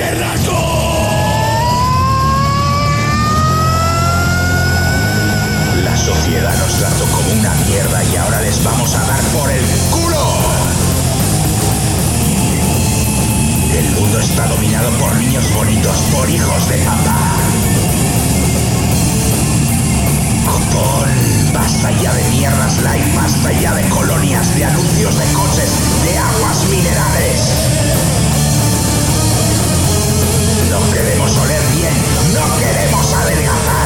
te rasgo. La sociedad nos trató como una mierda y ahora les vamos a dar por el culo. El mundo está dominado por niños bonitos, por hijos de papá. Copón, basta ya de mierdas light, basta ya de colonias, de anuncios de coches, de aguas minerales. No queremos oler bien, no queremos adelgazar.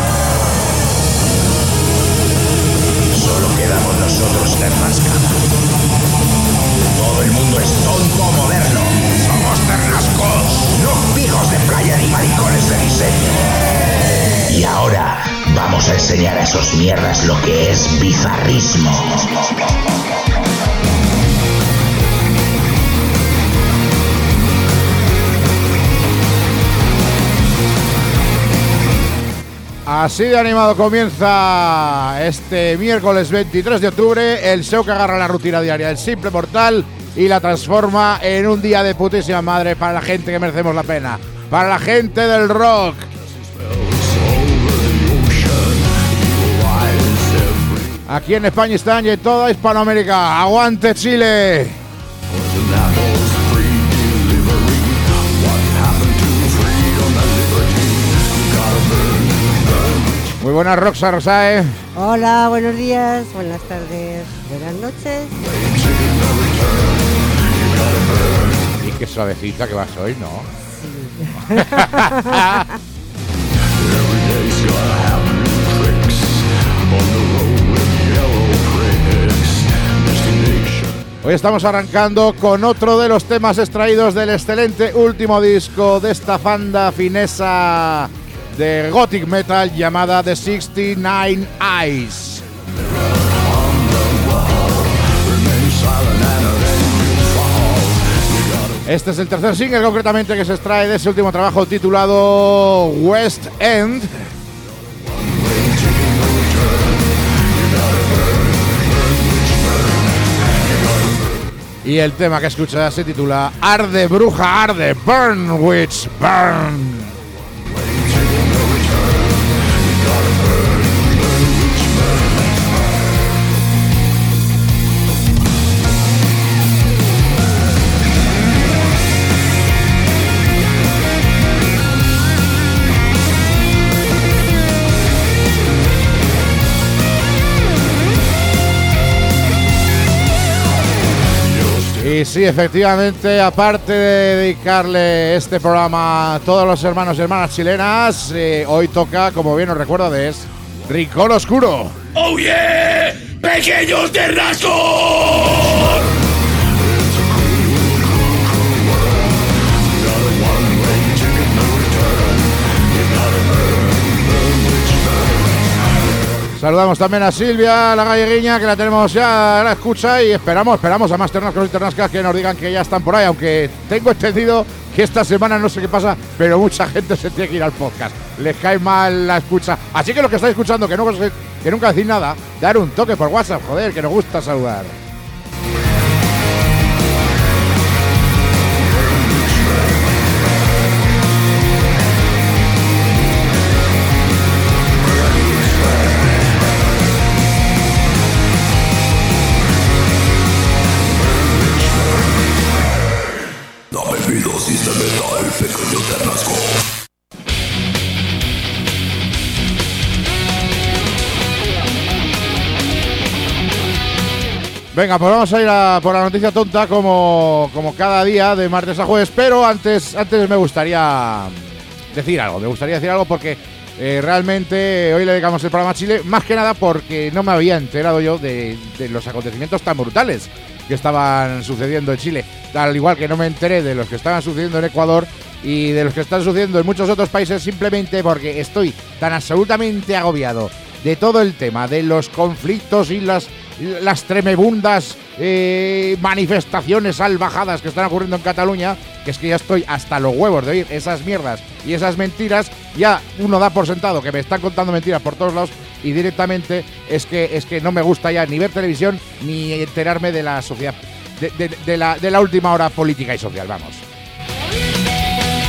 Solo quedamos nosotros en rascada. Todo el mundo es tonto moderno. Somos ternascos, no hijos de playa ni maricones de diseño. Y ahora vamos a enseñar a esos mierdas lo que es bizarrismo. Así de animado comienza este miércoles 23 de octubre el show que agarra la rutina diaria del simple mortal y la transforma en un día de putísima madre para la gente que merecemos la pena, para la gente del rock. Aquí en España están y en toda Hispanoamérica. ¡Aguante Chile! Muy buenas, Roxa Rosae. Hola, buenos días, buenas tardes, buenas noches. Y qué suavecita que vas hoy, ¿no? Sí. Hoy estamos arrancando con otro de los temas extraídos del excelente último disco de esta banda finesa de gothic metal llamada The 69 Eyes. Este es el tercer single concretamente que se extrae de ese último trabajo titulado West End. Y el tema que escuchas se titula Arde Bruja Arde, Burn Witch Burn. Y sí, efectivamente, aparte de dedicarle este programa a todos los hermanos y hermanas chilenas, hoy toca, como bien os recuerdo, es Rincón Oscuro. ¡Oh yeah! ¡Pequeños de rasgos! Saludamos también a Silvia, la galleguiña, que la tenemos ya a la escucha y esperamos a más ternascos y ternascas que nos digan que ya están por ahí, aunque tengo entendido que esta semana no sé qué pasa, pero mucha gente se tiene que ir al podcast. Les cae mal la escucha. Así que los que estáis escuchando, que nunca decís nada, dar un toque por WhatsApp, joder, que nos gusta saludar. Venga, pues vamos a ir por la noticia tonta como cada día de martes a jueves, pero antes me gustaría decir algo porque realmente hoy le dedicamos el programa a Chile, más que nada porque no me había enterado yo de los acontecimientos tan brutales que estaban sucediendo en Chile, al igual que no me enteré de los que estaban sucediendo en Ecuador y de los que están sucediendo en muchos otros países, simplemente porque estoy tan absolutamente agobiado de todo el tema de los conflictos y las tremebundas manifestaciones salvajadas que están ocurriendo en Cataluña, que es que ya estoy hasta los huevos de oír esas mierdas y esas mentiras. Ya uno da por sentado que me están contando mentiras por todos lados y directamente es que no me gusta ya ni ver televisión ni enterarme de la sociedad, de la última hora política y social, vamos.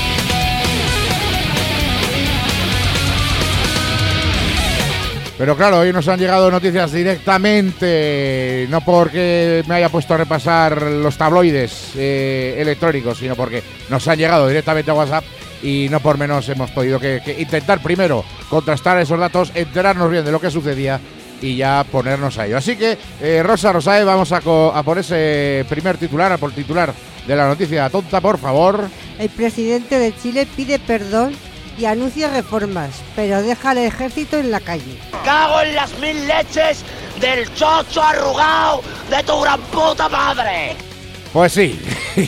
Pero claro, hoy nos han llegado noticias directamente, no porque me haya puesto a repasar los tabloides electrónicos, sino porque nos han llegado directamente a WhatsApp y no por menos hemos podido que intentar primero contrastar esos datos, enterarnos bien de lo que sucedía y ya ponernos a ello. Así que, Rosa Rosae, vamos a por ese primer titular, a por titular de la noticia tonta, por favor. El presidente de Chile pide perdón y anuncia reformas, pero deja al ejército en la calle. ¡Cago en las mil leches del chocho arrugado de tu gran puta madre! Pues sí,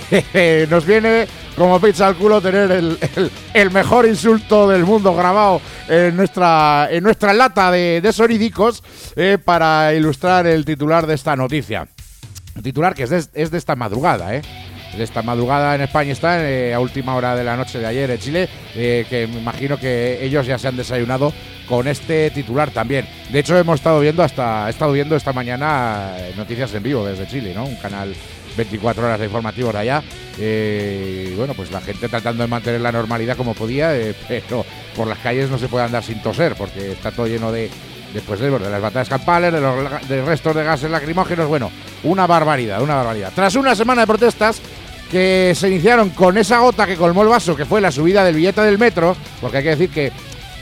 nos viene como pizza al culo tener el mejor insulto del mundo grabado en nuestra lata de sonídicos para ilustrar el titular de esta noticia. El titular que es de esta madrugada, de esta madrugada en España está a última hora de la noche de ayer en Chile, que me imagino que ellos ya se han desayunado con este titular también. De hecho, he estado viendo esta mañana noticias en vivo desde Chile, ¿no? Un canal 24 horas de informativos de allá. Bueno, pues la gente tratando de mantener la normalidad como podía, pero por las calles no se puede andar sin toser, porque está todo lleno de las batallas campales, de restos de gases lacrimógenos. Bueno, una barbaridad. Tras una semana de protestas que se iniciaron con esa gota que colmó el vaso, que fue la subida del billete del metro, porque hay que decir que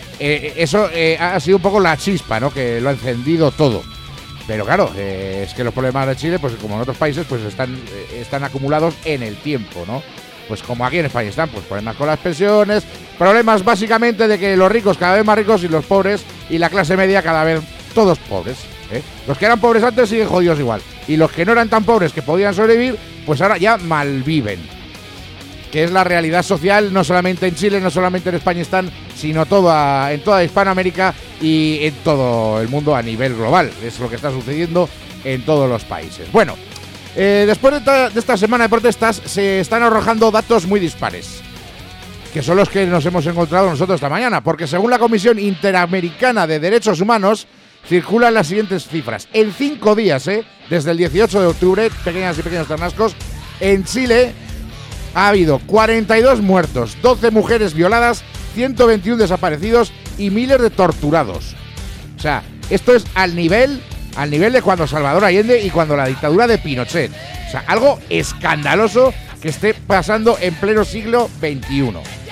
eso ha sido un poco la chispa, ¿no?, que lo ha encendido todo. Pero claro, es que los problemas de Chile, pues como en otros países, pues están acumulados en el tiempo, ¿no? Pues como aquí en España están, pues problemas con las pensiones, problemas básicamente de que los ricos cada vez más ricos y los pobres y la clase media cada vez todos pobres, ¿eh? Los que eran pobres antes siguen jodidos igual, y los que no eran tan pobres que podían sobrevivir, pues ahora ya malviven. Que es la realidad social, no solamente en Chile, no solamente en España están, sino en toda Hispanoamérica y en todo el mundo a nivel global. Es lo que está sucediendo en todos los países. Bueno, después de esta semana de protestas se están arrojando datos muy dispares, que son los que nos hemos encontrado nosotros esta mañana, porque según la Comisión Interamericana de Derechos Humanos, circulan las siguientes cifras. En 5 días, desde el 18 de octubre, pequeñas y pequeños ternascos, en Chile ha habido 42 muertos, 12 mujeres violadas, 121 desaparecidos y miles de torturados. O sea, esto es al nivel de cuando Salvador Allende y cuando la dictadura de Pinochet. O sea, algo escandaloso que esté pasando en pleno siglo XXI.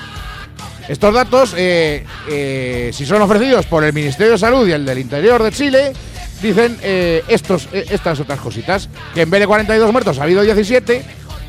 Estos datos, si son ofrecidos por el Ministerio de Salud y el del Interior de Chile, dicen estas otras cositas, que en vez de 42 muertos ha habido 17,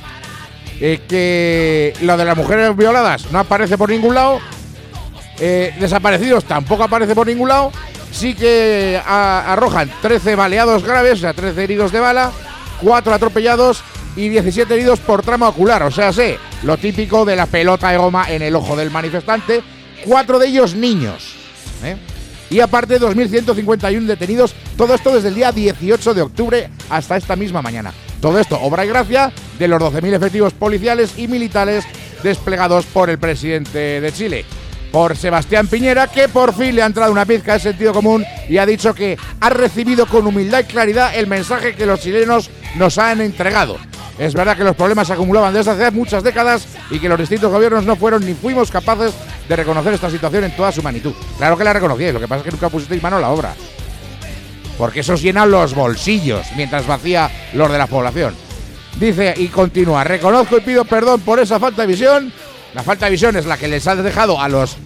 que lo de las mujeres violadas no aparece por ningún lado, desaparecidos tampoco aparece por ningún lado, sí que arrojan 13 baleados graves, o sea, 13 heridos de bala, 4 atropellados y 17 heridos por trauma ocular, o sea, lo típico de la pelota de goma en el ojo del manifestante, 4 de ellos niños, y aparte 2.151 detenidos, todo esto desde el día 18 de octubre hasta esta misma mañana. Todo esto obra y gracia de los 12.000 efectivos policiales y militares desplegados por el presidente de Chile, por Sebastián Piñera, que por fin le ha entrado una pizca de sentido común y ha dicho que ha recibido con humildad y claridad el mensaje que los chilenos nos han entregado. Es verdad que los problemas se acumulaban desde hace muchas décadas y que los distintos gobiernos no fueron ni fuimos capaces de reconocer esta situación en toda su magnitud. Claro que la reconocíais, lo que pasa es que nunca pusisteis mano a la obra, porque eso llena los bolsillos mientras vacía los de la población. Dice y continúa: reconozco y pido perdón por esa falta de visión. La falta de visión es la que les has dejado a los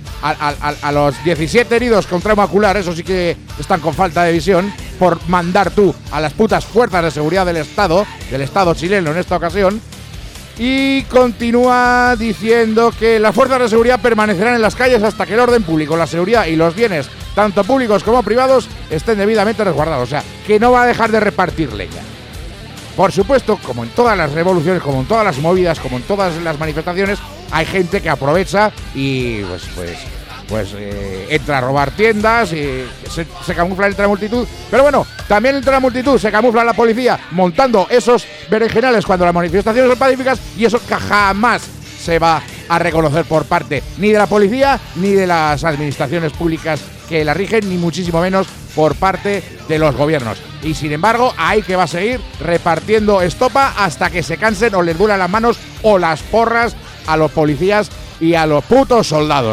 17 heridos con trauma ocular, eso sí que están con falta de visión, por mandar tú a las putas fuerzas de seguridad del Estado chileno en esta ocasión. Y continúa diciendo que las fuerzas de seguridad permanecerán en las calles hasta que el orden público, la seguridad y los bienes, tanto públicos como privados, estén debidamente resguardados. O sea, que no va a dejar de repartir leña. Por supuesto, como en todas las revoluciones, como en todas las movidas, como en todas las manifestaciones, hay gente que aprovecha y pues entra a robar tiendas y se camufla entre la multitud. Pero bueno, también entre la multitud se camufla la policía montando esos berenjenales cuando las manifestaciones son pacíficas, y eso jamás se va a reconocer por parte ni de la policía ni de las administraciones públicas que la rigen, ni muchísimo menos por parte de los gobiernos. Y sin embargo, hay que va a seguir repartiendo estopa hasta que se cansen o les duran las manos o las porras a los policías y a los putos soldados.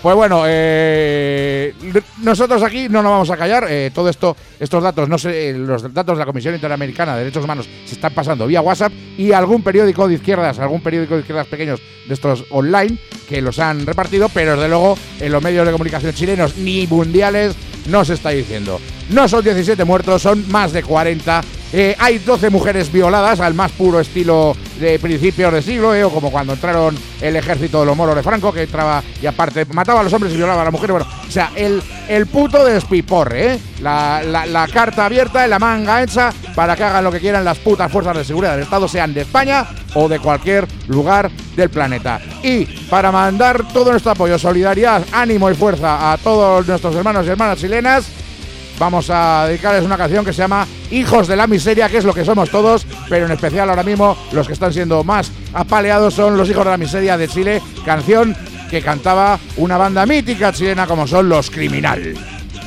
Pues bueno, nosotros aquí no nos vamos a callar. Todo esto, estos datos, los datos de la Comisión Interamericana de Derechos Humanos se están pasando vía WhatsApp y algún periódico de izquierdas pequeños de estos online que los han repartido, pero desde luego en los medios de comunicación chilenos ni mundiales no se está diciendo. No son 17 muertos, son más de 40. Hay 12 mujeres violadas al más puro estilo de principios de siglo, o como cuando entraron el ejército de los moros de Franco, que entraba y aparte mataba a los hombres y violaba a las mujeres. Bueno, o sea, el puto despiporre, la carta abierta en la manga hecha para que hagan lo que quieran las putas fuerzas de seguridad del Estado, sean de España o de cualquier lugar del planeta. Y para mandar todo nuestro apoyo, solidaridad, ánimo y fuerza a todos nuestros hermanos y hermanas chilenas, vamos a dedicarles una canción que se llama Hijos de la Miseria, que es lo que somos todos, pero en especial ahora mismo los que están siendo más apaleados son los Hijos de la Miseria de Chile, canción que cantaba una banda mítica chilena como son Los Criminal.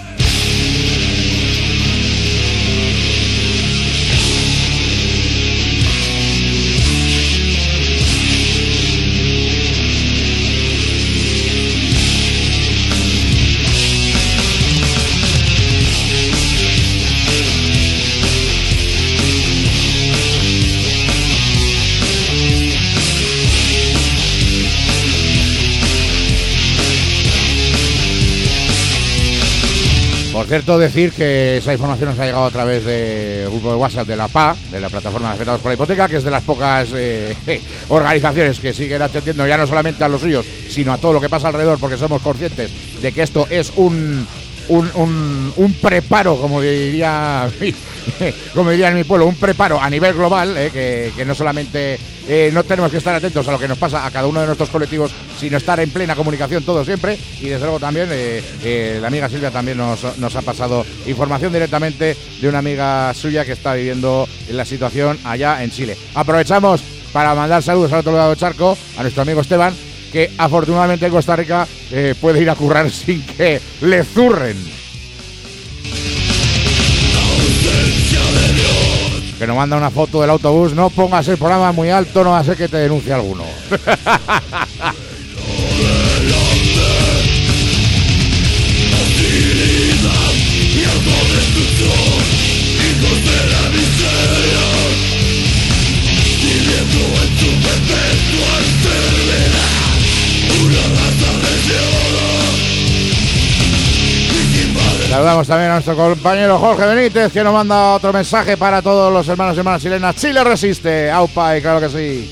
Por cierto, decir que esa información nos ha llegado a través del grupo de WhatsApp de la PA, de la Plataforma de Afectados por la Hipoteca, que es de las pocas organizaciones que siguen atendiendo ya no solamente a los suyos, sino a todo lo que pasa alrededor, porque somos conscientes de que esto es un preparo, como diría en mi pueblo, un preparo a nivel global, que no solamente no tenemos que estar atentos a lo que nos pasa a cada uno de nuestros colectivos, sino estar en plena comunicación todos siempre. Y desde luego también la amiga Silvia también nos ha pasado información directamente de una amiga suya que está viviendo la situación allá en Chile. Aprovechamos para mandar saludos al otro lado del charco a nuestro amigo Esteban, que afortunadamente en Costa Rica puede ir a currar sin que le zurren. Que nos manda una foto del autobús. No pongas el programa muy alto, no va a ser que te denuncie alguno. Saludamos también a nuestro compañero Jorge Benítez, que nos manda otro mensaje para todos los hermanos y hermanas chilenas. Chile resiste, aupa, y claro que sí.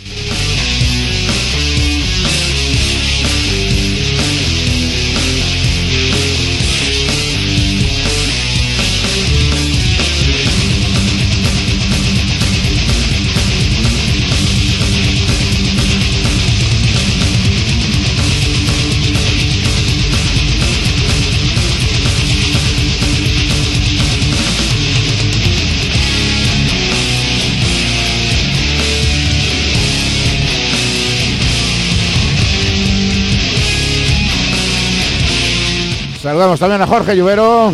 Saludamos también a Jorge Lluvero.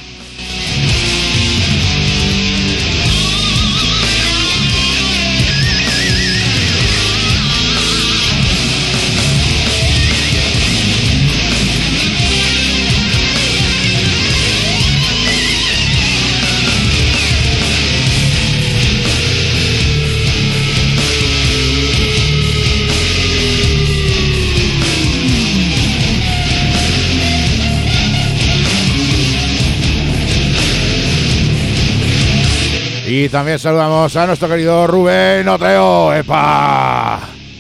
Y también saludamos a nuestro querido Rubén Oteo. ¡Epa!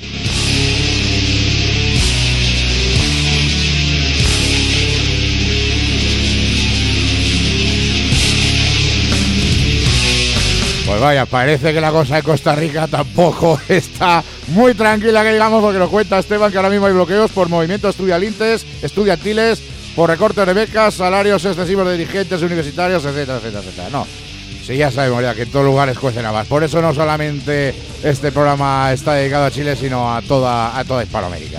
Pues vaya, parece que la cosa en Costa Rica tampoco está muy tranquila, que digamos, porque nos cuenta Esteban que ahora mismo hay bloqueos por movimientos estudiantiles, por recortes de becas, salarios excesivos de dirigentes universitarios, etcétera, etcétera, etcétera. No. Sí, ya sabemos ya que en todos lugares cuecen habas. Por eso no solamente este programa está dedicado a Chile, sino a toda Hispanoamérica.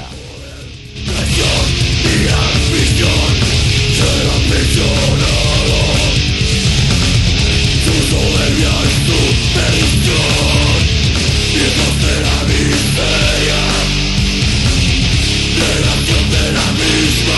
De la misma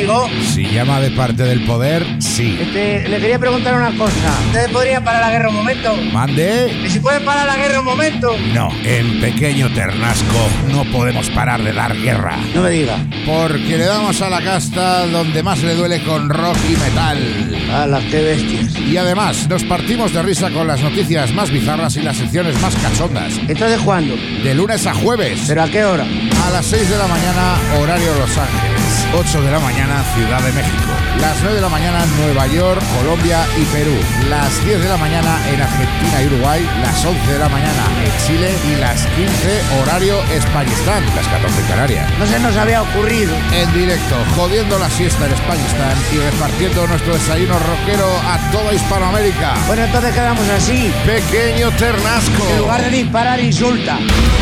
digo? Si llama de parte del poder, sí. Le quería preguntar una cosa. ¿Ustedes podrían parar la guerra un momento? ¿Mande? ¿Y si pueden parar la guerra un momento? No, en Pequeño Ternasco no podemos parar de dar guerra. No me diga. Porque le damos a la casta donde más le duele con rock y metal. ¡Hala, qué bestias! Y además, nos partimos de risa con las noticias más bizarras y las secciones más cachondas. ¿Entonces cuándo? De lunes a jueves. ¿Pero a qué hora? A las 6 de la mañana, horario Los Ángeles. 8 de la mañana, Ciudad de México. Las 9 de la mañana, Nueva York, Colombia y Perú. Las 10 de la mañana en Argentina y Uruguay. Las 11 de la mañana en Chile. Y las 15, horario Españistán. Las 14 en Canarias. No se nos había ocurrido. En directo, jodiendo la siesta en Españistán y repartiendo nuestro desayuno rockero a toda Hispanoamérica. Bueno, entonces quedamos así. Pequeño Ternasco. En lugar de disparar, insulta.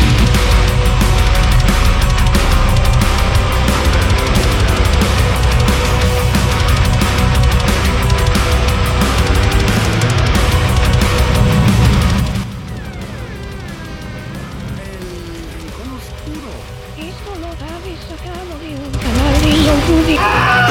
Esto lo habéis sacado de un canal de YouTube.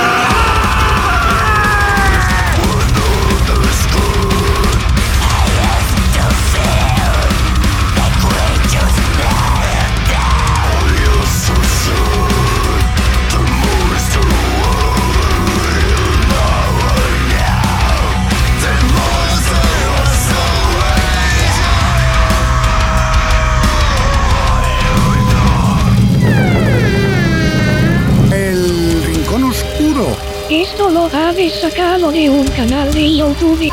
Esto lo habéis sacado de un canal de YouTube.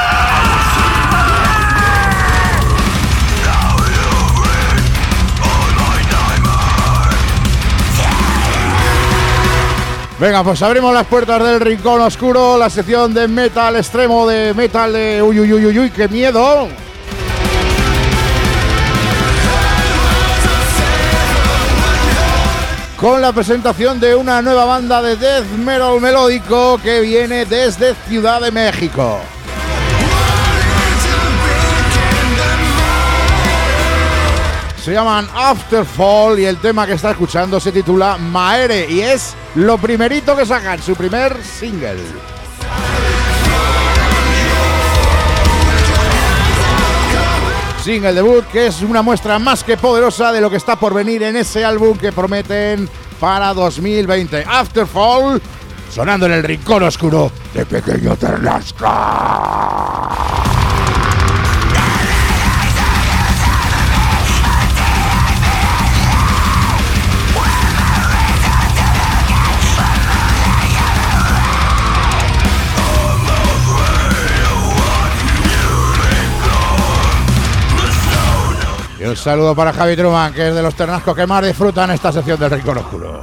Venga, pues abrimos las puertas del Rincón Oscuro, la sección de metal extremo, de metal de uy, uy, uy, uy, uy, qué miedo. Con la presentación de una nueva banda de death metal melódico que viene desde Ciudad de México. Se llaman Afterfall y el tema que está escuchando se titula Maere y es lo primerito que sacan, su primer single. Single debut que es una muestra más que poderosa de lo que está por venir en ese álbum que prometen para 2020. Afterfall, sonando en el Rincón Oscuro de Pequeño Ternasco. Y un saludo para Javi Truman, que es de los ternascos que más disfrutan esta sección del Rincón Oscuro.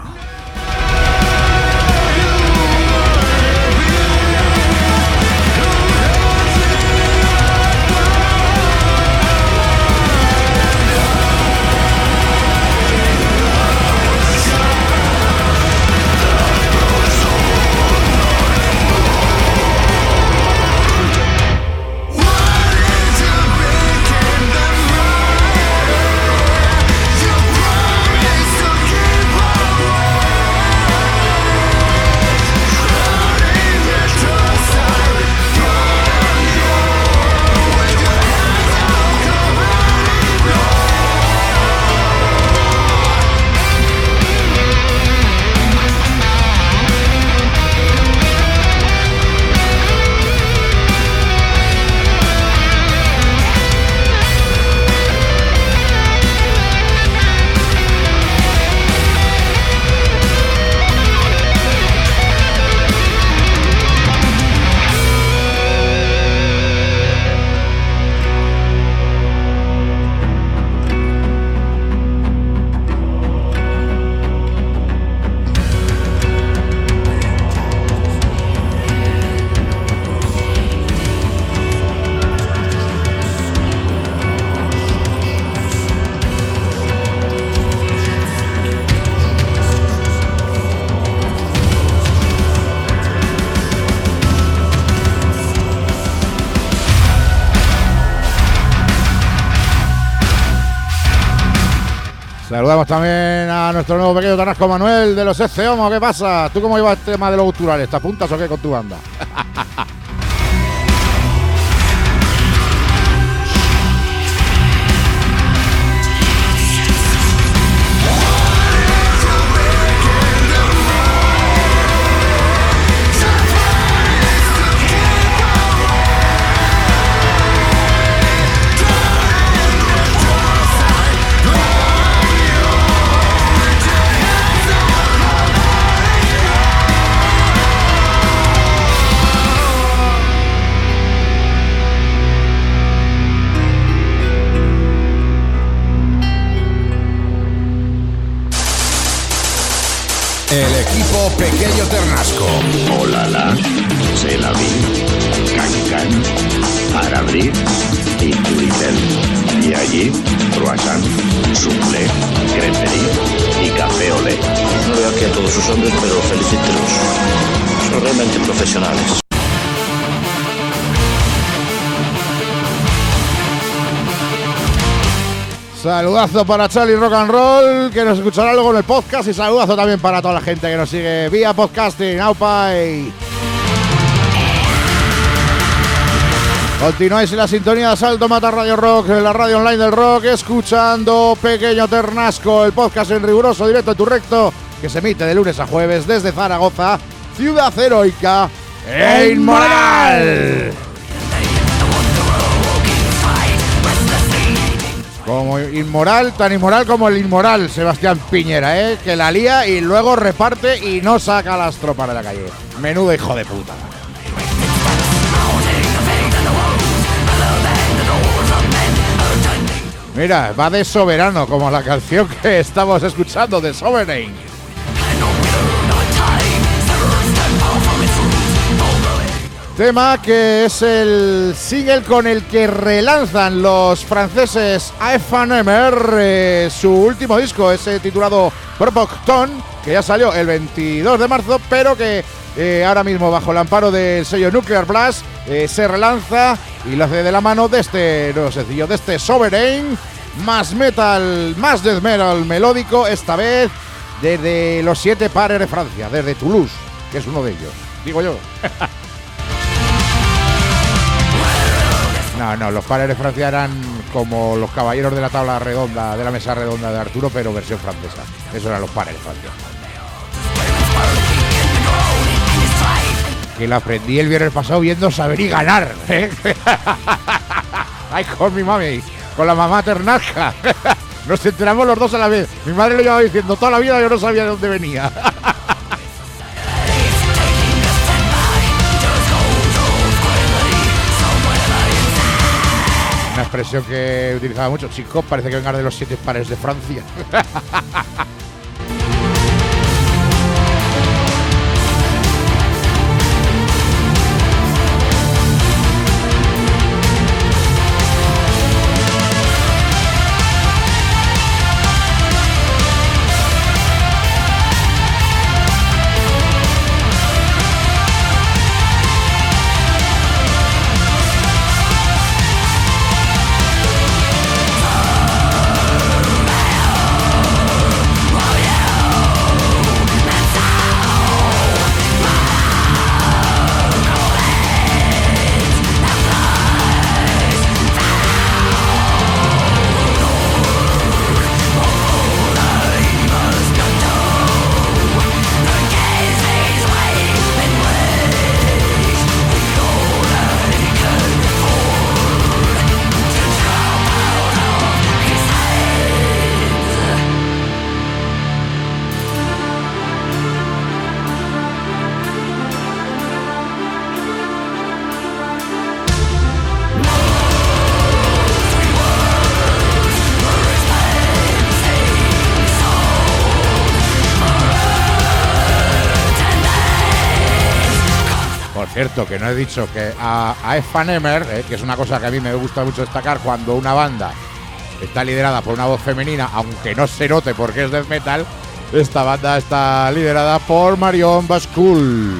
Saludamos también a nuestro nuevo pequeño Tarrasco Manuel de los SC Homo. ¿Qué pasa? ¿Tú cómo llevas el tema de los guturales? ¿Te apuntas o qué con tu banda? El equipo Pequeño Ternasco. Olala, c'est la vie, Cancan, para abrir y Turitel. Y allí, croissant, soufflé, creperie y café olé. No veo aquí a todos sus hombres, pero felicítelos. Son realmente profesionales. Saludazo para Charlie Rock and Roll, que nos escuchará luego en el podcast, y saludazo también para toda la gente que nos sigue vía podcasting. ¡Aupai! Continuáis en la sintonía de Asalto Mata Radio Rock, en la radio online del rock, escuchando Pequeño Ternasco, el podcast en riguroso directo en tu recto, que se emite de lunes a jueves desde Zaragoza, ciudad heroica e inmoral. Como inmoral, tan inmoral como el inmoral Sebastián Piñera, que la lía y luego reparte y no saca a las tropas de la calle. Menudo hijo de puta. Mira, va de soberano, como la canción que estamos escuchando de Sovereign. Tema que es el single con el que relanzan los franceses AFNMR su último disco, ese titulado Propocton, que ya salió el 22 de marzo, pero que ahora mismo bajo el amparo del sello Nuclear Blast se relanza y lo hace de la mano de este nuevo sencillo, de este Sovereign, más metal, más death metal melódico, esta vez desde los 7 pares de Francia, desde Toulouse, que es uno de ellos, digo yo. No, los pares de Francia eran como los caballeros de la tabla redonda, de la mesa redonda de Arturo, pero versión francesa. Esos eran los pares de Francia. Que lo aprendí el viernes pasado viendo Saber y Ganar, ¿eh? Ay, con mi mami, con la mamá Ternasca. Nos enteramos los dos a la vez. Mi madre lo llevaba diciendo toda la vida, yo no sabía de dónde venía. Una expresión que utilizaba mucho, chico, parece que vengan de los 7 pares de Francia. Cierto, que no he dicho que a AFNMR, que es una cosa que a mí me gusta mucho destacar cuando una banda está liderada por una voz femenina, aunque no se note porque es death metal, esta banda está liderada por Marion Bascoul.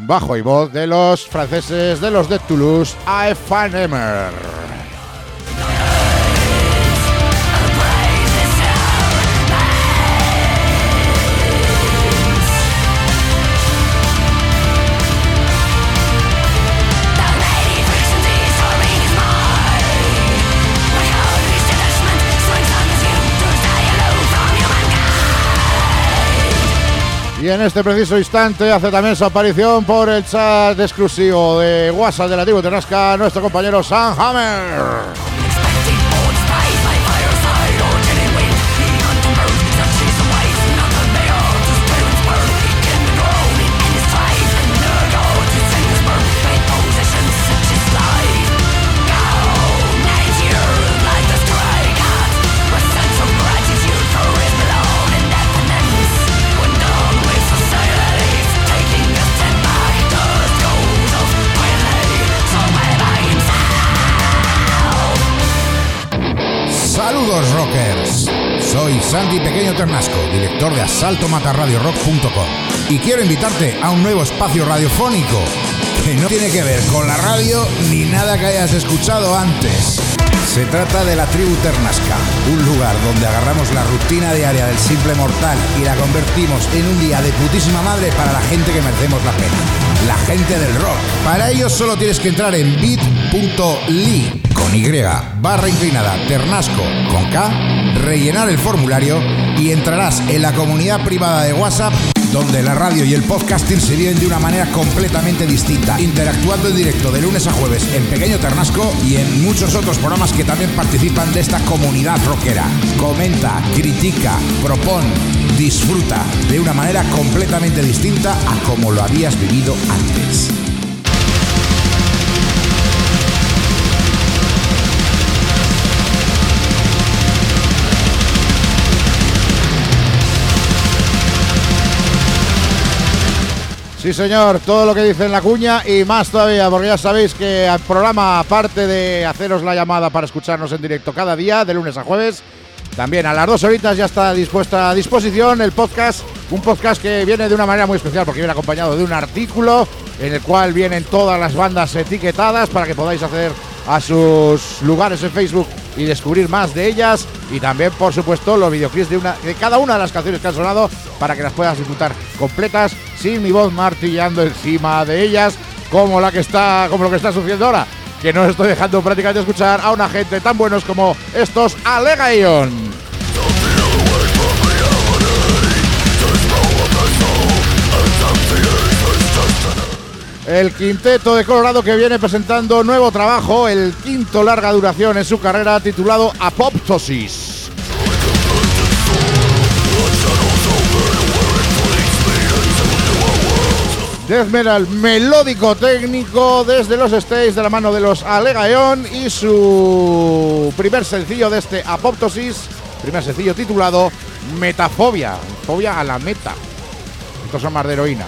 bajo y voz de los franceses de los de Toulouse, AFNMR. Y en este preciso instante hace también su aparición por el chat exclusivo de WhatsApp de la tribu Ternasca nuestro compañero Sam Hammer. Saludos rockers, soy Santi Pequeño Ternasco, director de asaltomatarradiorock.com y quiero invitarte a un nuevo espacio radiofónico que no tiene que ver con la radio ni nada que hayas escuchado antes. Se trata de la tribu Ternasca, un lugar donde agarramos la rutina diaria del simple mortal y la convertimos en un día de putísima madre para la gente que merecemos la pena, la gente del rock. Para ello solo tienes que entrar en bit.ly con Y, /inclinada, Ternasco con K, rellenar el formulario y entrarás en la comunidad privada de WhatsApp donde la radio y el podcasting se viven de una manera completamente distinta, interactuando en directo de lunes a jueves en Pequeño Ternasco y en muchos otros programas que también participan de esta comunidad rockera. Comenta, critica, propon, disfruta de una manera completamente distinta a como lo habías vivido antes. Sí, señor, todo lo que dice en la cuña y más todavía, porque ya sabéis que el programa, aparte de haceros la llamada para escucharnos en directo cada día, de lunes a jueves, también a las 2 horitas ya está dispuesta a disposición el podcast, un podcast que viene de una manera muy especial porque viene acompañado de un artículo en el cual vienen todas las bandas etiquetadas para que podáis acceder a sus lugares en Facebook y descubrir más de ellas, y también por supuesto los videoclips de cada una de las canciones que han sonado para que las puedas disfrutar completas sin mi voz martillando encima de ellas como lo que está sucediendo ahora, que no estoy dejando prácticamente escuchar a una gente tan buenos como estos Allegation. El quinteto de Colorado que viene presentando nuevo trabajo, el quinto larga duración en su carrera, titulado Apoptosis. Death metal melódico técnico desde los States de la mano de los Allegation y su primer sencillo de este Apoptosis, primer sencillo titulado Metafobia, fobia a la meta. Estos son más de heroína.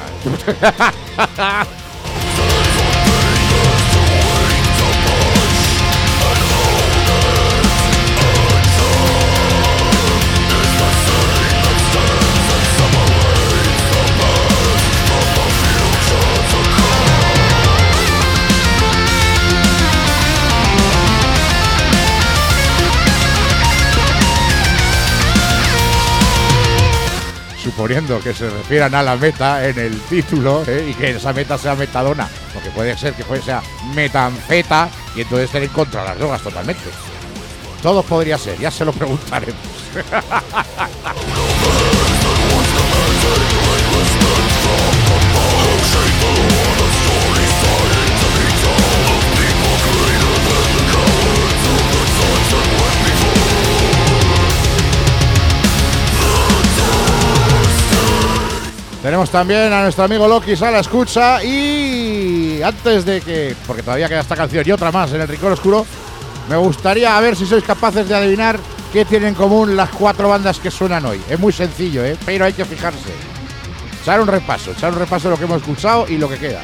Suponiendo que se refieran a la meta en el título, y que esa meta sea metadona, porque puede ser que sea metanfeta y entonces estar en contra de las drogas totalmente. Todo podría ser, ya se lo preguntaremos. Tenemos también a nuestro amigo Loki a la escucha, y antes de que, porque todavía queda esta canción y otra más en el Rincón Oscuro, me gustaría ver si sois capaces de adivinar qué tienen en común las 4 bandas que suenan hoy. Es muy sencillo, pero hay que fijarse. Echar un repaso de lo que hemos escuchado y lo que queda.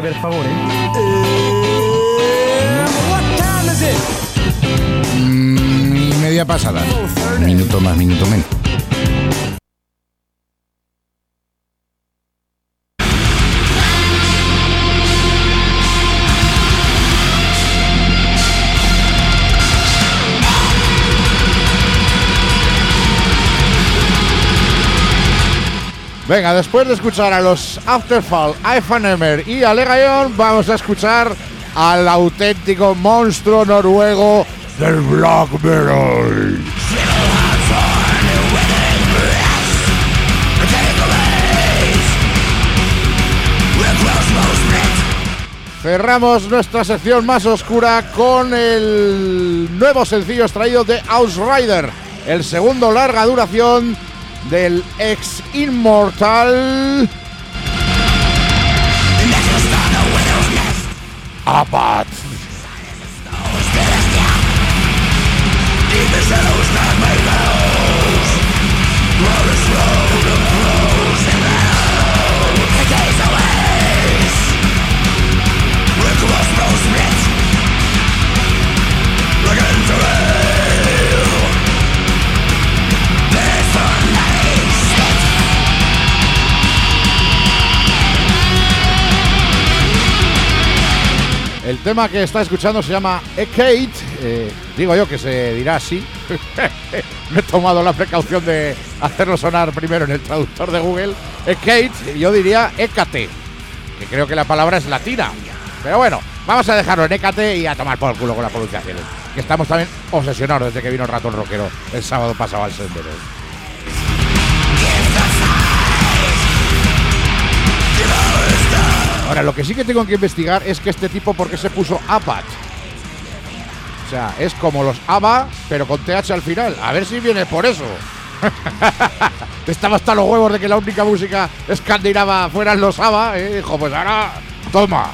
per favore. Media pasada. Minuto más, minuto menos. Venga, después de escuchar a los Afterfall, Eifanemer y Alegayon, vamos a escuchar al auténtico monstruo noruego del black metal. Cerramos nuestra sección más oscura con el nuevo sencillo extraído de Outrider, el segundo larga duración del ex Immortal Abad. El tema que está escuchando se llama Ekate, digo yo que se dirá así. Me he tomado la precaución de hacerlo sonar primero en el traductor de Google. Ekate, yo diría Hécate, que creo que la palabra es latina. Pero bueno, vamos a dejarlo en Hécate y a tomar por el culo con la pronunciación. Que estamos también obsesionados desde que vino el Ratón Rockero el sábado pasado al sendero. Ahora, lo que sí que tengo que investigar es que este tipo, ¿por qué se puso Abad? O sea, es como los ABBA, pero con TH al final. A ver si viene por eso. Estaba hasta los huevos de que la única música escandinava fueran los ABBA. Dijo, pues ahora, toma.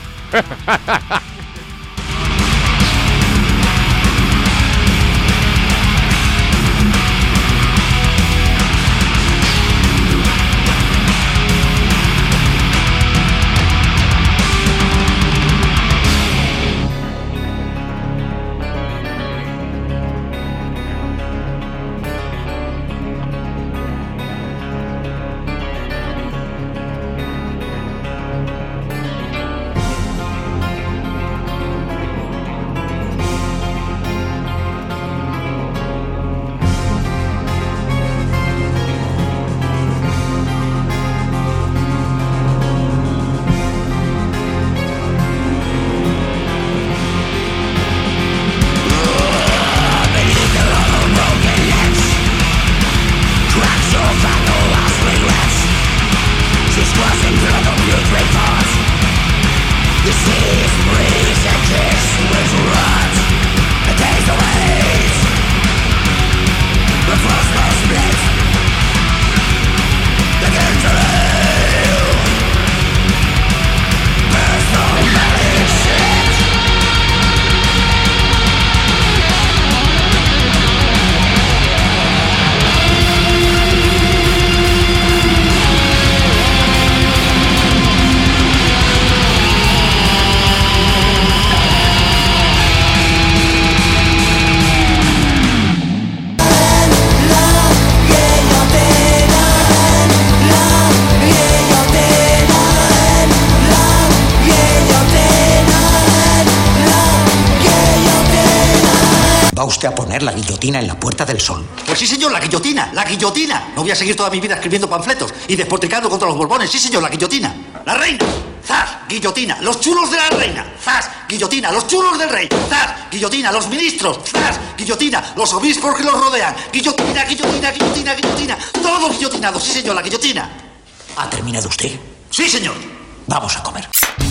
usted a poner la guillotina en la Puerta del Sol? Pues sí, señor, la guillotina, la guillotina. No voy a seguir toda mi vida escribiendo panfletos y despotricando contra los Borbones. Sí, señor, la guillotina. La reina. ¡Zas! Guillotina. Los chulos de la reina. ¡Zas! Guillotina. Los chulos del rey. ¡Zas! Guillotina. Los ministros. ¡Zas! Guillotina. Los obispos que los rodean. Guillotina, guillotina, guillotina, guillotina. Todos guillotinados. Sí, señor, la guillotina. ¿Ha terminado usted? Sí, señor. Vamos a comer.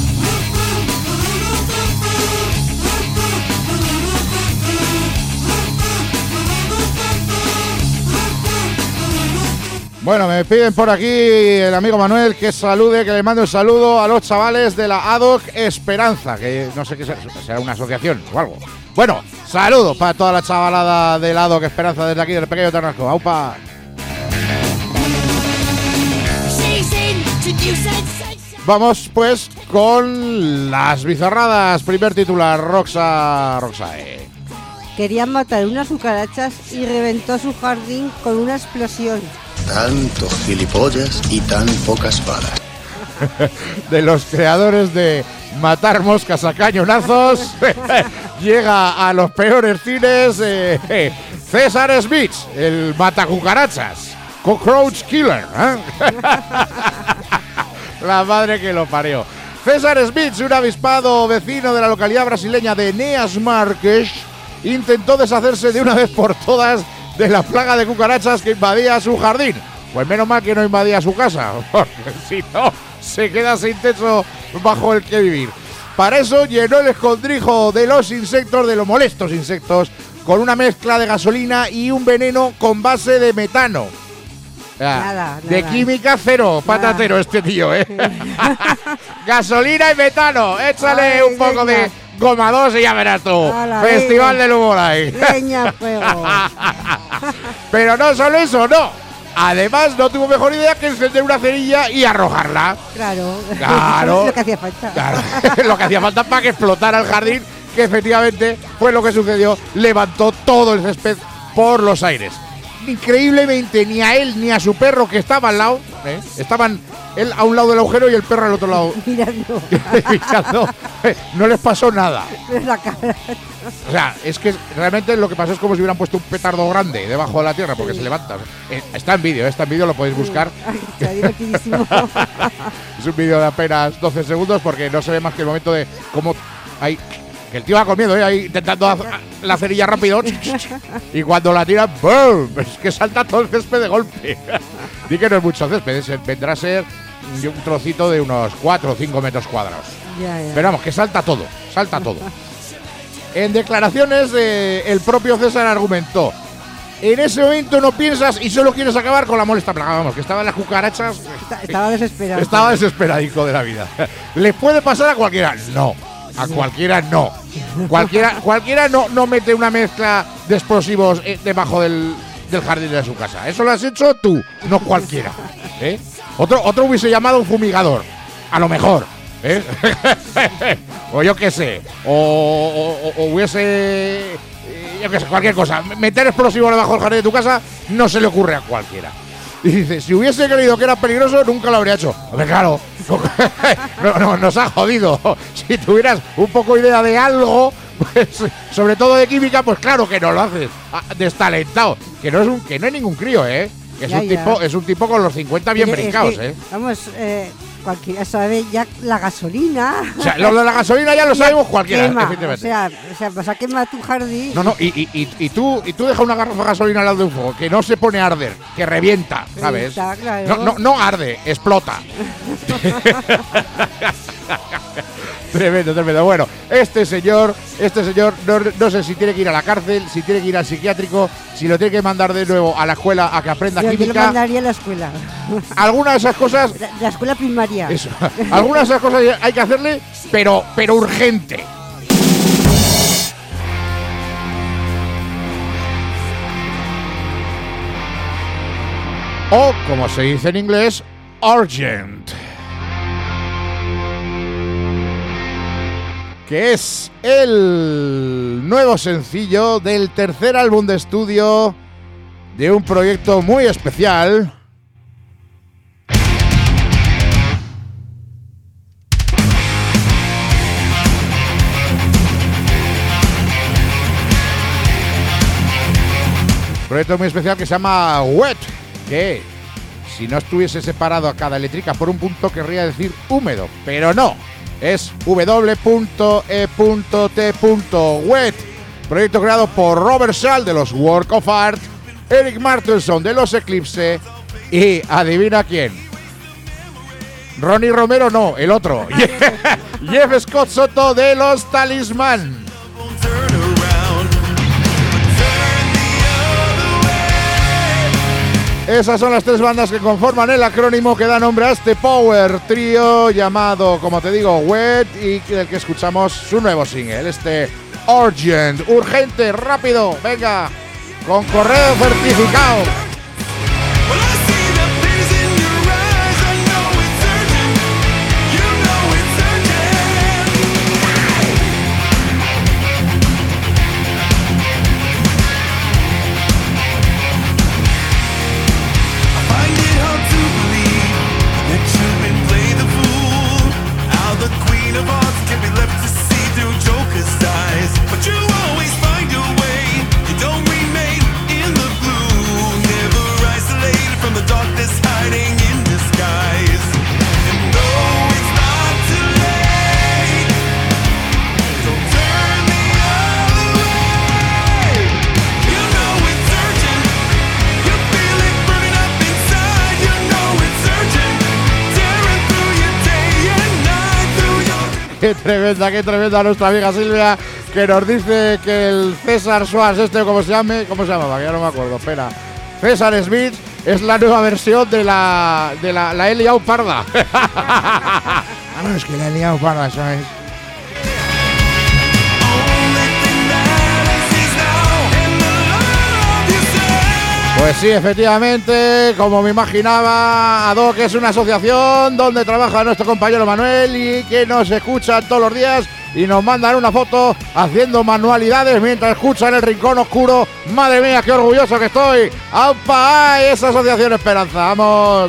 Bueno, me piden por aquí el amigo Manuel que salude, que le mande un saludo a los chavales de la ADOC Esperanza, que no sé qué será una asociación o algo. Bueno, saludos para toda la chavalada de la ADOC Esperanza desde aquí, del pequeño Ternasco. ¡Aupa! Vamos pues con las bizarradas. Primer titular, Roxae. Querían matar unas cucarachas y reventó su jardín con una explosión. Tanto gilipollas y tan pocas balas. De los creadores de Matar moscas a cañonazos, llega a los peores cines César Smith, el matacucarachas, Cockroach Killer. La madre que lo parió. César Smith, un avispado vecino de la localidad brasileña de Neas Marques, intentó deshacerse de una vez por todas de la plaga de cucarachas que invadía su jardín. Pues menos mal que no invadía su casa, porque si no, se queda sin techo bajo el que vivir. Para eso llenó el escondrijo de los insectos, de los molestos insectos, con una mezcla de gasolina y un veneno con base de metano. Nada. De química cero, patatero este tío, Gasolina y metano, échale un poco de goma 2 y ya verás tú. Festival del humor ahí. Leña, fuego. Pero no solo eso, no. Además, no tuvo mejor idea que encender una cerilla y arrojarla. Claro. Lo que hacía falta. Claro, lo que hacía falta para que explotara el jardín, que efectivamente fue lo que sucedió. Levantó todo el césped por los aires. Increíblemente, ni a él ni a su perro, que estaba al lado, estaban él a un lado del agujero y el perro al otro lado. Mirando. No les pasó nada. La cara. O sea, es que realmente lo que pasó es como si hubieran puesto un petardo grande debajo de la tierra, porque se levanta. Está en vídeo, lo podéis buscar. Está divertidísimo. Es un vídeo de apenas 12 segundos porque no se ve más que el momento de cómo hay... Que el tío va comiendo, ahí intentando la cerilla rápido. Y cuando la tira, ¡boom! Es que salta todo el césped de golpe. Di que no es mucho césped, vendrá a ser un trocito de unos 4 o 5 metros cuadrados. Ya. Pero vamos, que salta todo. En declaraciones, el propio César argumentó: en ese momento no piensas y solo quieres acabar con la molesta plaga. Vamos, que estaban las cucarachas. Estaba desesperado. Estaba desesperadico de la vida. ¿Le puede pasar a cualquiera? No. A cualquiera no. Cualquiera no mete una mezcla de explosivos debajo del jardín de su casa. Eso lo has hecho tú, no cualquiera. Otro hubiese llamado un fumigador. A lo mejor. O yo qué sé. O hubiese... yo qué sé, cualquier cosa. Meter explosivos debajo del jardín de tu casa no se le ocurre a cualquiera. Y dice, si hubiese creído que era peligroso, nunca lo habría hecho. Hombre, claro, no, nos ha jodido. Si tuvieras un poco idea de algo, pues, sobre todo de química, pues claro que no lo haces. Destalentado. Que no es ningún crío, Que es un tipo con los 50 bien brincados, Vamos, cualquiera sabe ya la gasolina. O sea, lo de la gasolina ya lo sabemos cualquiera, efectivamente. O sea, vas a quemar tu jardín. No, y tú dejas una garrafa de gasolina al lado de un fuego que no se pone a arder, que revienta, ¿sabes? Claro. No arde, explota. Tremendo. Bueno, este señor no sé si tiene que ir a la cárcel, si tiene que ir al psiquiátrico, si lo tiene que mandar de nuevo a la escuela a que aprenda química. Yo lo mandaría a la escuela. Algunas de esas cosas... La escuela primaria. Eso. Algunas de esas cosas hay que hacerle, pero urgente. O, como se dice en inglés, urgent. Que es el nuevo sencillo del tercer álbum de estudio de un proyecto muy especial. Un proyecto muy especial que se llama Wet, que si no estuviese separado a cada letrica por un punto querría decir húmedo, pero no. Es w.e.t.wet, proyecto creado por Robert Schall de los Work of Art, Eric Martelson de los Eclipse y adivina quién. Ronnie Romero no, el otro. Jeff Scott Soto de los Talisman. Esas son las tres bandas que conforman el acrónimo que da nombre a este power trío llamado, como te digo, Wet, y del que escuchamos su nuevo single, este Urgent, urgente, rápido, venga, con correo certificado. Qué tremenda nuestra amiga Silvia, que nos dice que el César Schwarz, ¿cómo se llamaba? Que ya no me acuerdo, espera. César Smith es la nueva versión de la he liado parda. No, es que la he liado parda, eso es. Pues sí, efectivamente, como me imaginaba, ADOC es una asociación donde trabaja nuestro compañero Manuel y que nos escuchan todos los días y nos mandan una foto haciendo manualidades mientras escuchan El Rincón Oscuro. Madre mía, qué orgulloso que estoy. ¡Aupa! ¡Ay, esa asociación Esperanza! ¡Vamos!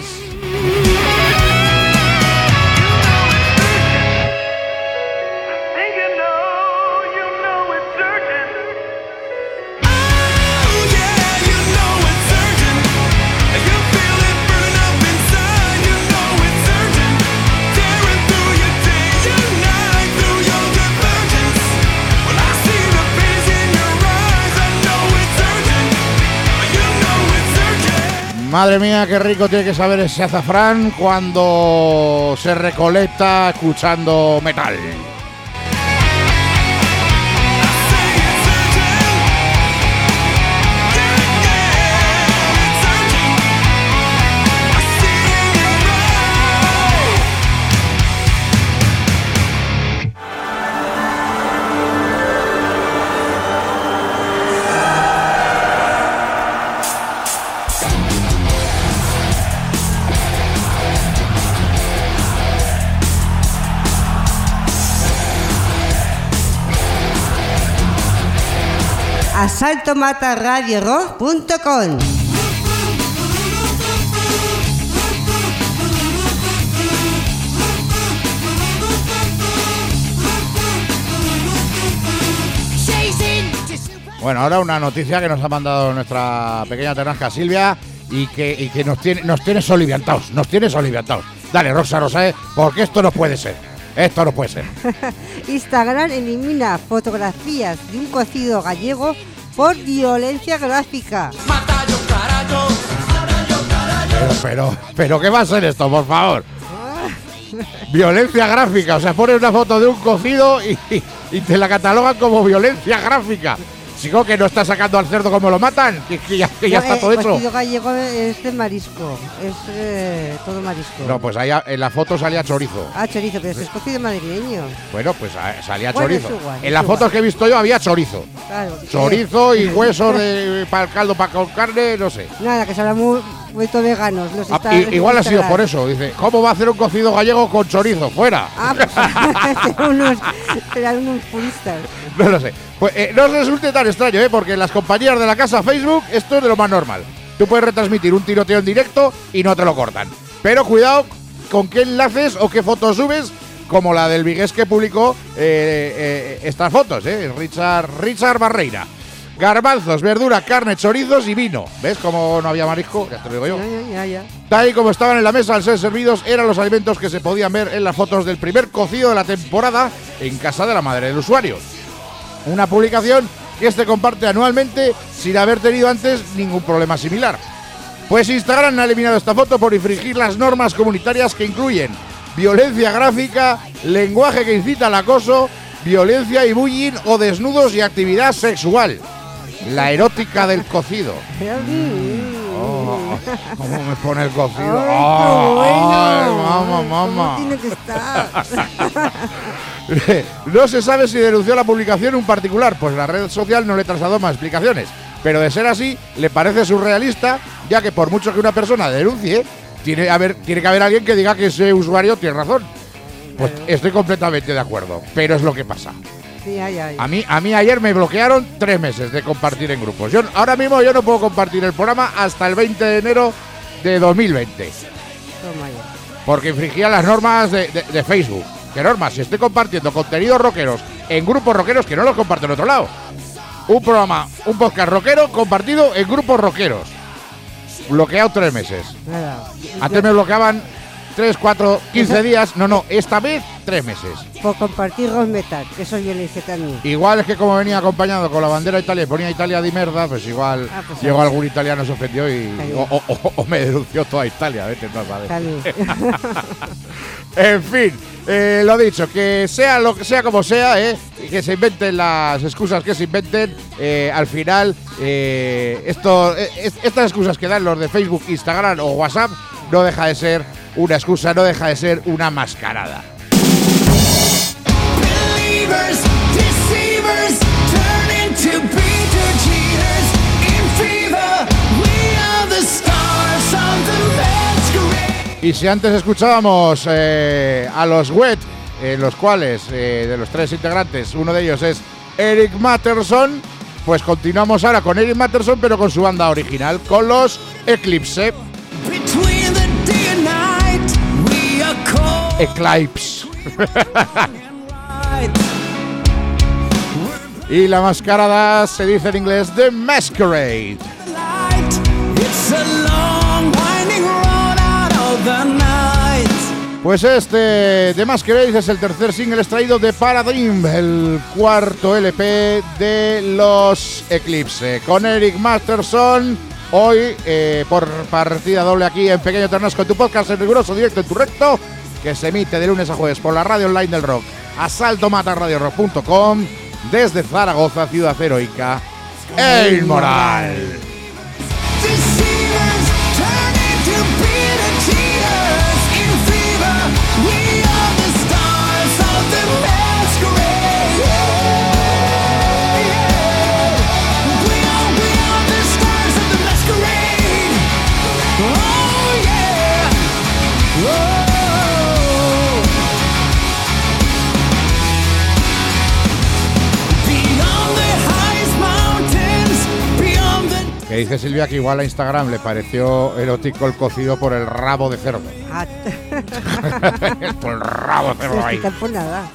Madre mía, qué rico tiene que saber ese azafrán cuando se recolecta escuchando metal. asaltomataradiorock.com. Bueno, ahora una noticia que nos ha mandado nuestra pequeña ternasca Silvia y que nos tiene soliviantados. Dale, Rosa, porque esto no puede ser. Instagram elimina fotografías de un cocido gallego por violencia gráfica. Pero ¿qué va a ser esto, por favor? Violencia gráfica, o sea, pones una foto de un cocido y te la catalogan como violencia gráfica. Sigo que no está sacando al cerdo como lo matan, que ya está todo hecho. El cocido gallego es de marisco, es todo marisco. No, pues ahí en la foto salía chorizo. Ah, chorizo, pero es cocido madrileño. Bueno, pues salía chorizo. Igual, en las fotos que he visto yo había chorizo. Claro. Chorizo y huesos para el caldo, para con carne, no sé. Nada, que se habla muy veganos. Igual ha sido por eso. Dice, ¿cómo va a hacer un cocido gallego con chorizo? ¡Fuera! Ah, pues serán unos puristas. No lo sé. Pues no os resulte tan extraño, porque en las compañías de la casa Facebook esto es de lo más normal. Tú puedes retransmitir un tiroteo en directo y no te lo cortan. Pero cuidado con qué enlaces o qué fotos subes, como la del Vigués que publicó estas fotos, Richard Barreira. Garbanzos, verdura, carne, chorizos y vino. ¿Ves cómo no había marisco? Ya te lo digo yo. Ya. Tal y como estaban en la mesa al ser servidos, eran los alimentos que se podían ver en las fotos del primer cocido de la temporada en casa de la madre del usuario. Una publicación que comparte anualmente sin haber tenido antes ningún problema similar. Pues Instagram ha eliminado esta foto por infringir las normas comunitarias que incluyen violencia gráfica, lenguaje que incita al acoso, violencia y bullying o desnudos y actividad sexual. La erótica del cocido. ¿Cómo me pone el cocido? ¡Ay, mamá! ¿Cómo tiene que estar? No se sabe si denunció la publicación en particular, pues la red social no le trasladó más explicaciones. Pero de ser así, le parece surrealista, ya que por mucho que una persona denuncie, tiene que haber alguien que diga que ese usuario tiene razón. Pues estoy completamente de acuerdo, pero es lo que pasa. Sí, ay. A mí ayer me bloquearon 3 meses de compartir en grupos. Ahora mismo yo no puedo compartir el programa hasta el 20 de enero de 2020. Toma ya. Porque infringía las normas de Facebook. ¿Qué normas? Si estoy compartiendo contenidos rockeros en grupos rockeros, que no los comparto en otro lado. Un podcast rockero compartido en grupos rockeros. Bloqueado 3 meses. Nada. Antes me bloqueaban 3, 4, 15 días. No, esta vez 3 meses. Por compartir Rock Metal, que eso yo le hice también. Igual es que como venía acompañado con la bandera Italia y ponía Italia di merda, pues igual pues llegó algún italiano, se ofendió y o me denunció toda Italia, vete no sabes. En fin, lo dicho, que sea como sea, que se inventen las excusas que se inventen, al final estas excusas que dan los de Facebook, Instagram o WhatsApp no deja de ser una excusa, no deja de ser una mascarada. Y si antes escuchábamos a los Wet, los cuales de los 3 integrantes, uno de ellos es Eric Matterson, pues continuamos ahora con Eric Matterson, pero con su banda original, con los Eclipse. Eclipse. Y la mascarada se dice en inglés The Masquerade. Pues The Masquerade es el tercer single extraído de Paradigm, el cuarto LP de los Eclipse. Con Eric Matterson, hoy por partida doble aquí en Pequeño Ternasco, en tu podcast en riguroso directo en tu recto, que se emite de lunes a jueves por la radio online del rock, asaltomatarradiorock.com, desde Zaragoza, ciudad heroica e inmoral. Que dice Silvia que igual a Instagram le pareció erótico el cocido por el rabo de cerdo. Por el rabo de cerdo ahí. Por nada.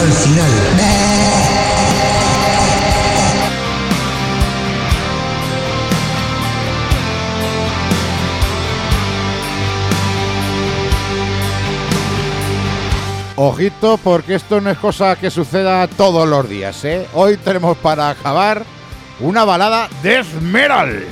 pa'l final. Ojito, porque esto no es cosa que suceda todos los días, ¿eh? Hoy tenemos para acabar una balada death metal.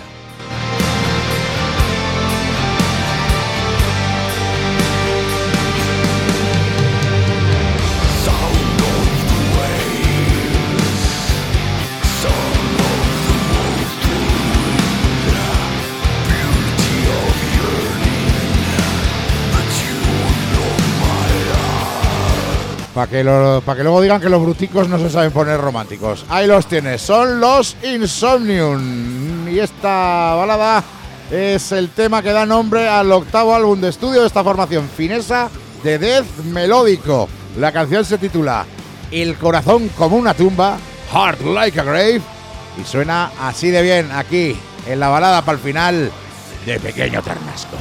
Para que luego digan que los bruticos no se saben poner románticos. Ahí los tienes, son los Insomnium. Y esta balada es el tema que da nombre al octavo álbum de estudio de esta formación finesa de death melódico. La canción se titula El corazón como una tumba, Heart Like a Grave, y suena así de bien aquí en la balada para el final de Pequeño Ternasco.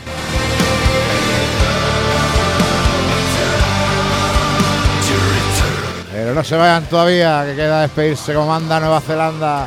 Pero no se vayan todavía, que queda despedirse como manda Nueva Zelanda.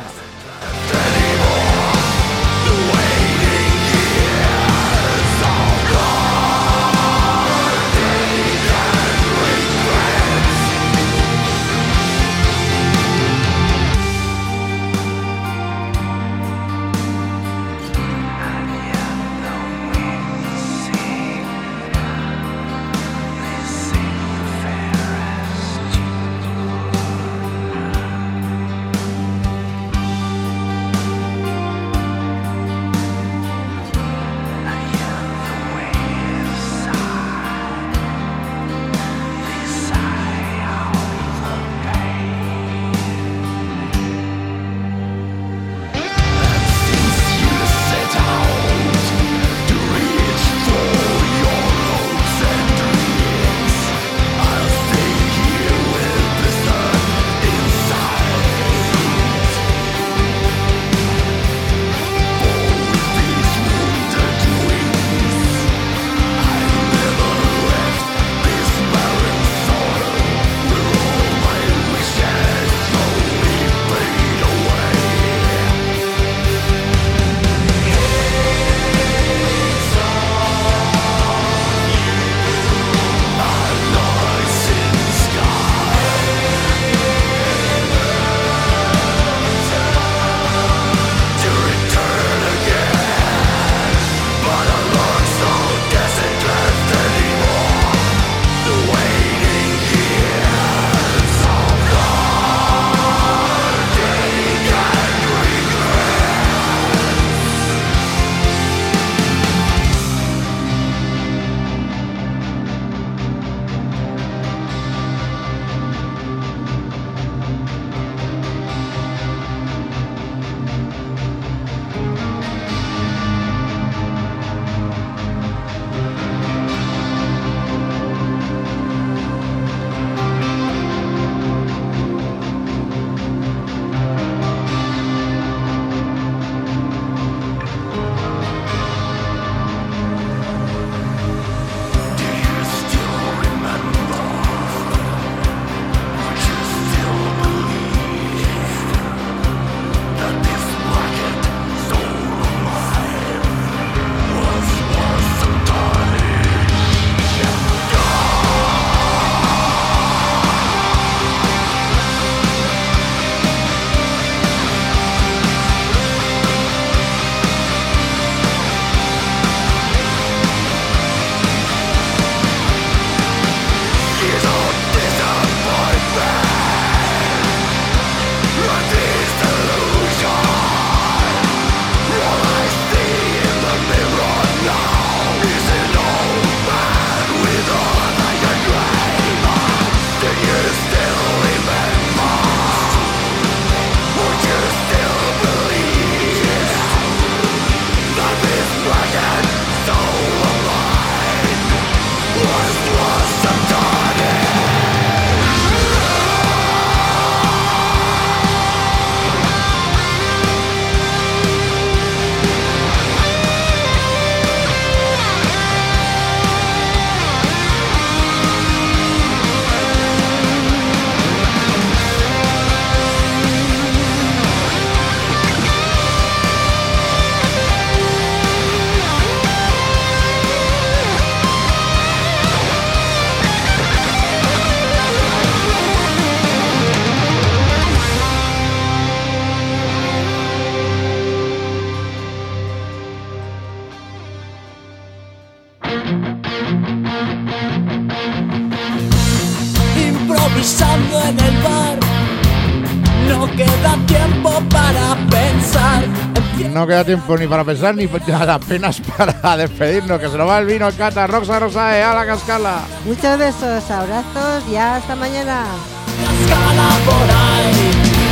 pisando en el bar. No queda tiempo para pensar. No queda tiempo ni para pensar ni nada, apenas para despedirnos, que se nos va el vino, el cata. Roxa Rosae, a la cascala. Muchos besos, abrazos y hasta mañana. Cascala por ahí.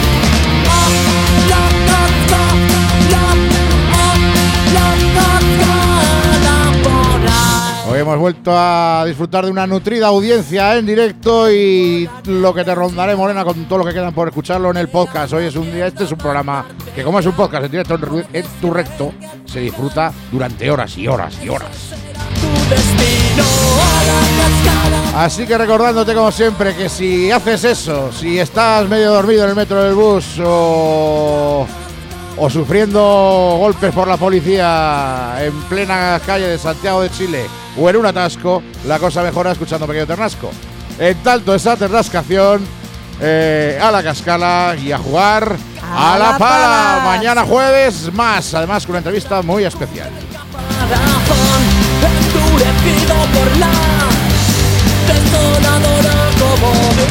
Hoy hemos vuelto a disfrutar de una nutrida audiencia en directo y lo que te rondaré, Morena, con todo lo que quedan por escucharlo en el podcast. Hoy es un día, este es un programa que, como es un podcast en directo en tu recto, se disfruta durante horas y horas y horas. Así que recordándote como siempre que si haces eso, si estás medio dormido en el metro del bus o sufriendo golpes por la policía en plena calle de Santiago de Chile o en un atasco, la cosa mejora escuchando Pequeño Ternasco. En tanto esa ternascación, a la cascala y a jugar a la pala. Mañana jueves más, además con una entrevista muy especial. Endurecido por la desoladora como